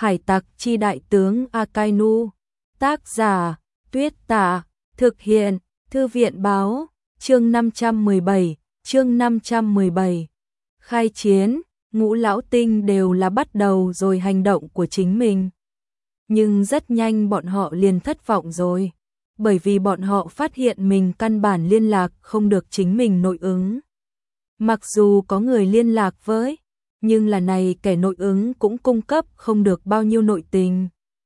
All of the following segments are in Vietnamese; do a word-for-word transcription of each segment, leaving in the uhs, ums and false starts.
Hải tặc chi đại tướng Akainu. Tác giả, Tuyết Tả. Thực hiện, Thư viện Báo. Chương năm trăm mười bảy, chương năm trăm mười bảy. Khai chiến, Ngũ Lão Tinh đều là bắt đầu rồi hành động của chính mình. Nhưng rất nhanh bọn họ liền thất vọng rồi. Bởi vì bọn họ phát hiện mình căn bản liên lạc không được chính mình nội ứng. Mặc dù có người liên lạc với, nhưng là này kẻ nội ứng cũng cung cấp không được bao nhiêu nội tình.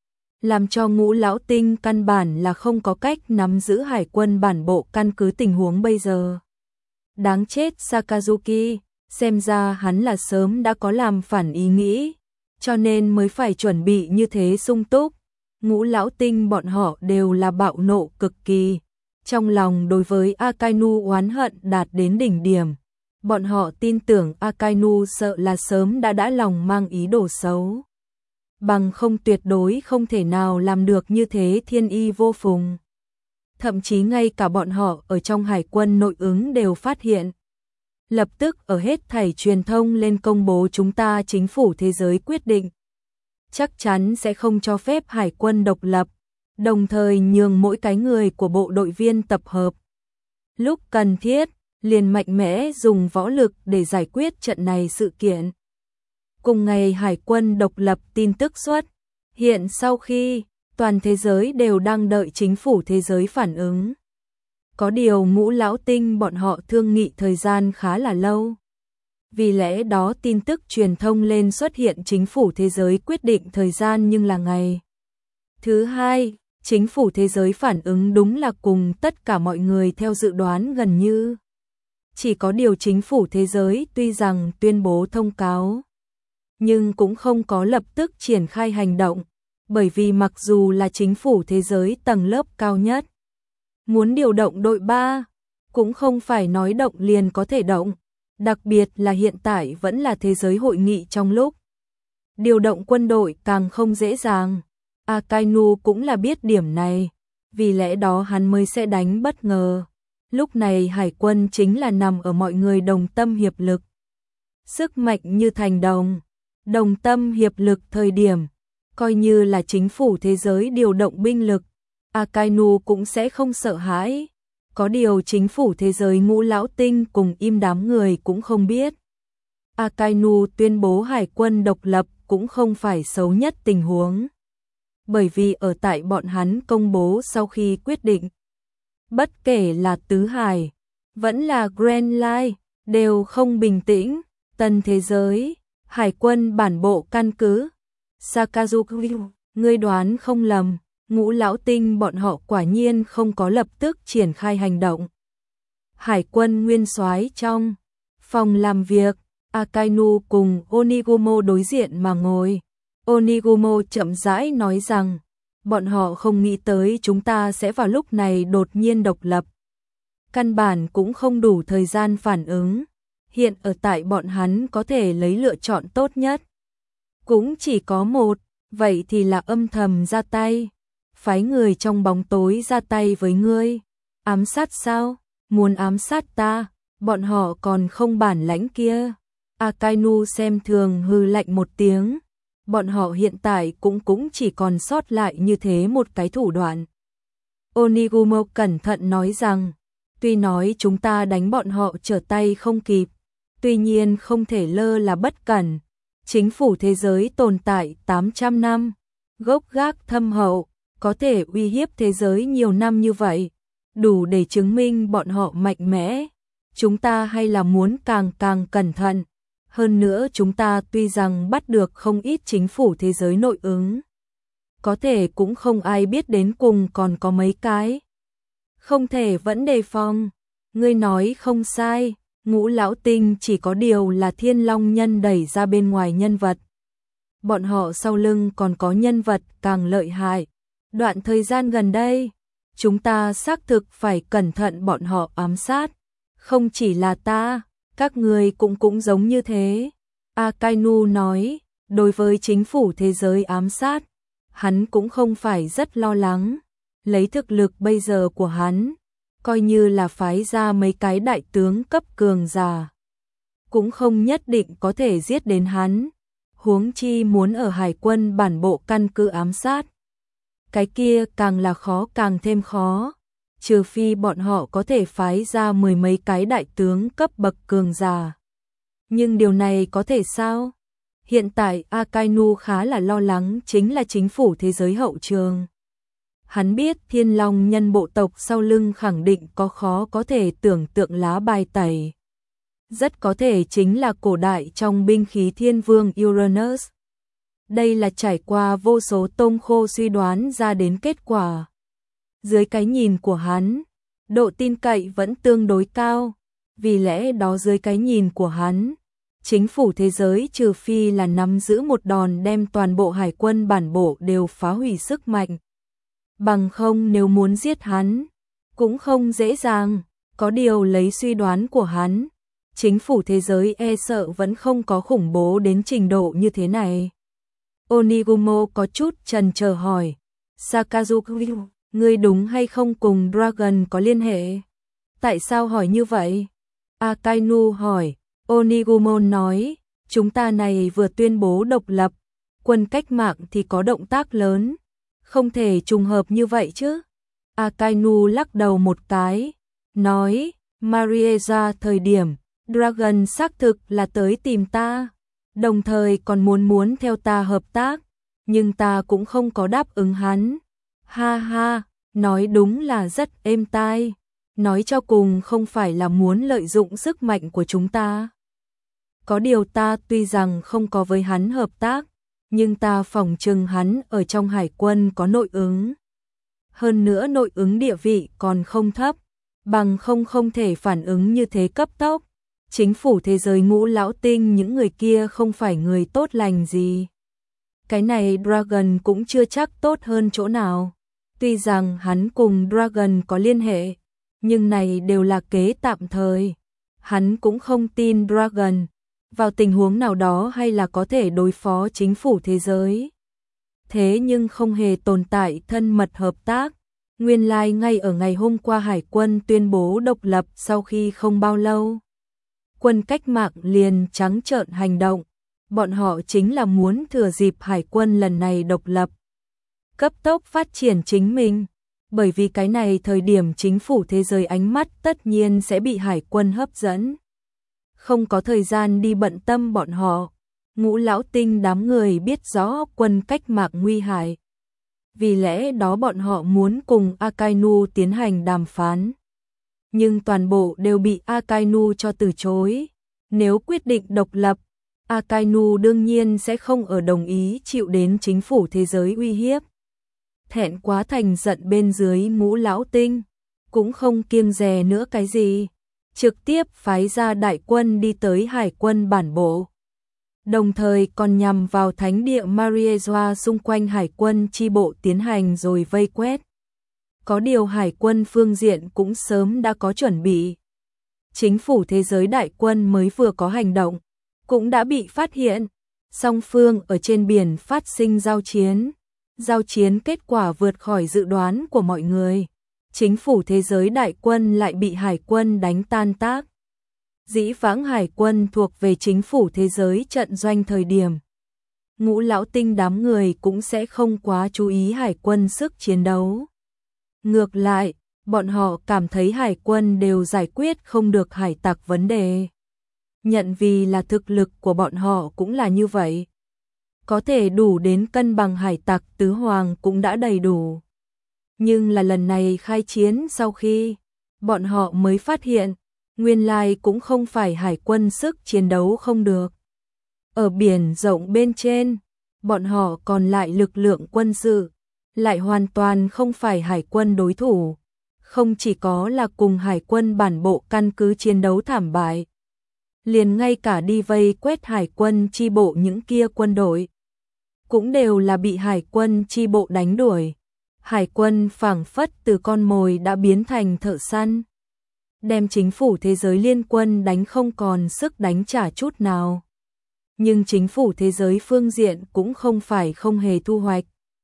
Làm cho Ngũ Lão Tinh căn bản là không có cách nắm giữ hải quân bản bộ căn cứ tình huống bây giờ. Đáng chết Sakazuki, xem ra hắn là sớm đã có làm phản ý nghĩ, cho nên mới phải chuẩn bị như thế sung túc. Ngũ Lão Tinh bọn họ đều là bạo nộ cực kỳ, trong lòng đối với Akainu oán hận đạt đến đỉnh điểm. Bọn họ tin tưởng Akainu sợ là sớm đã đã lòng mang ý đồ xấu. Bằng không tuyệt đối không thể nào làm được như thế thiên y vô phùng. Thậm chí ngay cả bọn họ ở trong hải quân nội ứng đều phát hiện. Lập tức ở hết thảy truyền thông lên công bố chúng ta chính phủ thế giới quyết định. Chắc chắn sẽ không cho phép hải quân độc lập, đồng thời nhường mỗi cái người của bộ đội viên tập hợp. Lúc cần thiết, liền mạnh mẽ dùng võ lực để giải quyết trận này sự kiện. Cùng ngày hải quân độc lập tin tức xuất, hiện sau khi toàn thế giới đều đang đợi chính phủ thế giới phản ứng. Có điều Ngũ Lão Tinh bọn họ thương nghị thời gian khá là lâu. Vì lẽ đó tin tức truyền thông lên xuất hiện chính phủ thế giới quyết định thời gian nhưng là ngày thứ hai, chính phủ thế giới phản ứng đúng là cùng tất cả mọi người theo dự đoán gần như. Chỉ có điều chính phủ thế giới tuy rằng tuyên bố thông cáo, nhưng cũng không có lập tức triển khai hành động, bởi vì mặc dù là chính phủ thế giới tầng lớp cao nhất, muốn điều động đội ba, cũng không phải nói động liền có thể động, đặc biệt là hiện tại vẫn là thế giới hội nghị trong lúc. Điều động quân đội càng không dễ dàng, Akainu cũng là biết điểm này, vì lẽ đó hắn mới sẽ đánh bất ngờ. Lúc này hải quân chính là nằm ở mọi người đồng tâm hiệp lực. Sức mạnh như thành đồng, đồng tâm hiệp lực thời điểm, coi như là chính phủ thế giới điều động binh lực, Akainu cũng sẽ không sợ hãi. Có điều chính phủ thế giới Ngũ Lão Tinh cùng im đám người cũng không biết. Akainu tuyên bố hải quân độc lập cũng không phải xấu nhất tình huống. Bởi vì ở tại bọn hắn công bố sau khi quyết định, bất kể là Tứ Hải, vẫn là Grand Line, đều không bình tĩnh. Tân thế giới, hải quân bản bộ căn cứ. Sakazuki, ngươi đoán không lầm, Ngũ Lão Tinh bọn họ quả nhiên không có lập tức triển khai hành động. Hải quân nguyên soái trong phòng làm việc, Akainu cùng Onigumo đối diện mà ngồi. Onigumo chậm rãi nói rằng, bọn họ không nghĩ tới chúng ta sẽ vào lúc này đột nhiên độc lập. Căn bản cũng không đủ thời gian phản ứng. Hiện ở tại bọn hắn có thể lấy lựa chọn tốt nhất. Cũng chỉ có một, vậy thì là âm thầm ra tay. Phái người trong bóng tối ra tay với ngươi. Ám sát sao? Muốn ám sát ta? Bọn họ còn không bản lãnh kia. Akainu xem thường hư lạnh một tiếng. Bọn họ hiện tại cũng cũng chỉ còn sót lại như thế một cái thủ đoạn. Onigumo cẩn thận nói rằng, tuy nói chúng ta đánh bọn họ trở tay không kịp, tuy nhiên không thể lơ là bất cẩn. Chính phủ thế giới tồn tại tám trăm năm, gốc gác thâm hậu, có thể uy hiếp thế giới nhiều năm như vậy, đủ để chứng minh bọn họ mạnh mẽ. Chúng ta hay là muốn càng càng cẩn thận. Hơn nữa chúng ta tuy rằng bắt được không ít chính phủ thế giới nội ứng, có thể cũng không ai biết đến cùng còn có mấy cái. Không thể vẫn đề phòng. Ngươi nói không sai, Ngũ Lão Tinh chỉ có điều là Thiên Long Nhân đẩy ra bên ngoài nhân vật. Bọn họ sau lưng còn có nhân vật càng lợi hại. Đoạn thời gian gần đây, chúng ta xác thực phải cẩn thận bọn họ ám sát. Không chỉ là ta, các người cũng cũng giống như thế. Akainu nói, đối với chính phủ thế giới ám sát, hắn cũng không phải rất lo lắng. Lấy thực lực bây giờ của hắn, coi như là phái ra mấy cái đại tướng cấp cường giả, cũng không nhất định có thể giết đến hắn. huống chi muốn ở hải quân bản bộ căn cứ ám sát. Cái kia càng là khó càng thêm khó, trừ phi bọn họ có thể phái ra mười mấy cái đại tướng cấp bậc cường giả. Nhưng điều này có thể sao? Hiện tại Akainu khá là lo lắng chính là chính phủ thế giới hậu trường. Hắn biết Thiên Long nhân bộ tộc sau lưng khẳng định có khó có thể tưởng tượng lá bài tẩy. Rất có thể chính là cổ đại trong binh khí thiên vương Uranus. Đây là trải qua vô số tôm khô suy đoán ra đến kết quả. Dưới cái nhìn của hắn, độ tin cậy vẫn tương đối cao. Vì lẽ đó dưới cái nhìn của hắn, chính phủ thế giới trừ phi là nắm giữ một đòn đem toàn bộ hải quân bản bộ đều phá hủy sức mạnh. Bằng không nếu muốn giết hắn, cũng không dễ dàng. Có điều lấy suy đoán của hắn, chính phủ thế giới e sợ vẫn không có khủng bố đến trình độ như thế này. Onigumo có chút chần chờ hỏi, Sakazuki, ngươi đúng hay không cùng Dragon có liên hệ? Tại sao hỏi như vậy? Akainu hỏi. Onigumo nói, chúng ta này vừa tuyên bố độc lập, quân cách mạng thì có động tác lớn, không thể trùng hợp như vậy chứ. Akainu lắc đầu một cái, nói, Marieza thời điểm, Dragon xác thực là tới tìm ta, đồng thời còn muốn muốn theo ta hợp tác, nhưng ta cũng không có đáp ứng hắn. Ha ha, nói đúng là rất êm tai, nói cho cùng không phải là muốn lợi dụng sức mạnh của chúng ta. Có điều ta tuy rằng không có với hắn hợp tác, nhưng ta phỏng chừng hắn ở trong hải quân có nội ứng. Hơn nữa nội ứng địa vị còn không thấp, bằng không không thể phản ứng như thế cấp tốc. Chính phủ thế giới Ngũ Lão Tinh những người kia không phải người tốt lành gì. Cái này Dragon cũng chưa chắc tốt hơn chỗ nào. Tuy rằng hắn cùng Dragon có liên hệ, nhưng này đều là kế tạm thời. Hắn cũng không tin Dragon, vào tình huống nào đó hay là có thể đối phó chính phủ thế giới. Thế nhưng không hề tồn tại thân mật hợp tác. Nguyên lai like ngay ở ngày hôm qua hải quân tuyên bố độc lập sau khi không bao lâu, quân cách mạng liền trắng trợn hành động. Bọn họ chính là muốn thừa dịp hải quân lần này độc lập, cấp tốc phát triển chính mình. Bởi vì cái này thời điểm chính phủ thế giới ánh mắt tất nhiên sẽ bị hải quân hấp dẫn. Không có thời gian đi bận tâm bọn họ. Ngũ Lão Tinh đám người biết rõ quân cách mạng nguy hại. Vì lẽ đó bọn họ muốn cùng Akainu tiến hành đàm phán. Nhưng toàn bộ đều bị Akainu cho từ chối. Nếu quyết định độc lập, Akainu đương nhiên sẽ không ở đồng ý chịu đến chính phủ thế giới uy hiếp. Thẹn quá thành giận bên dưới Ngũ Lão Tinh, cũng không kiêng dè nữa cái gì, trực tiếp phái ra đại quân đi tới hải quân bản bộ. Đồng thời còn nhằm vào thánh địa Marieza xung quanh hải quân chi bộ tiến hành rồi vây quét. Có điều hải quân phương diện cũng sớm đã có chuẩn bị. Chính phủ thế giới đại quân mới vừa có hành động, cũng đã bị phát hiện. Song phương ở trên biển phát sinh giao chiến. Giao chiến kết quả vượt khỏi dự đoán của mọi người. Chính phủ thế giới đại quân lại bị hải quân đánh tan tác. Dĩ vãng hải quân thuộc về chính phủ thế giới trận doanh thời điểm. Ngũ Lão Tinh đám người cũng sẽ không quá chú ý hải quân sức chiến đấu. Ngược lại, bọn họ cảm thấy hải quân đều giải quyết không được hải tặc vấn đề. Nhận vì là thực lực của bọn họ cũng là như vậy. Có thể đủ đến cân bằng hải tặc tứ hoàng cũng đã đầy đủ. Nhưng là lần này khai chiến sau khi, bọn họ mới phát hiện, nguyên lai cũng không phải hải quân sức chiến đấu không được. Ở biển rộng bên trên, bọn họ còn lại lực lượng quân sự, lại hoàn toàn không phải hải quân đối thủ. Không chỉ có là cùng hải quân bản bộ căn cứ chiến đấu thảm bại, liền ngay cả đi vây quét hải quân chi bộ những kia quân đội, cũng đều là bị hải quân chi bộ đánh đuổi. Hải quân phảng phất từ con mồi đã biến thành thợ săn, đem chính phủ thế giới liên quân đánh không còn sức đánh trả chút nào. Nhưng chính phủ thế giới phương diện cũng không phải không hề thu hoạch.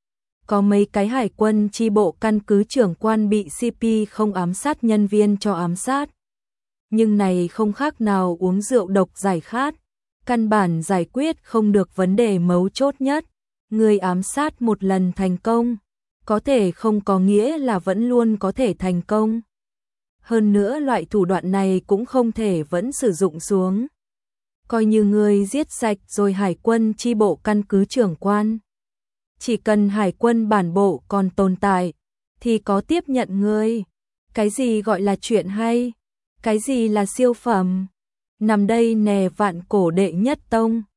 Có mấy cái hải quân chi bộ căn cứ trưởng quan bị xê pê không ám sát nhân viên cho ám sát. Nhưng này không khác nào uống rượu độc giải khát. căn bản giải quyết không được vấn đề mấu chốt nhất. Người ám sát một lần thành công, có thể không có nghĩa là vẫn luôn có thể thành công. Hơn nữa loại thủ đoạn này cũng không thể vẫn sử dụng xuống. Coi như người giết sạch rồi hải quân chi bộ căn cứ trưởng quan. Chỉ cần hải quân bản bộ còn tồn tại, thì có tiếp nhận ngươi. Cái gì gọi là chuyện hay? Cái gì là siêu phẩm? Nằm đây nè vạn cổ đệ nhất tông.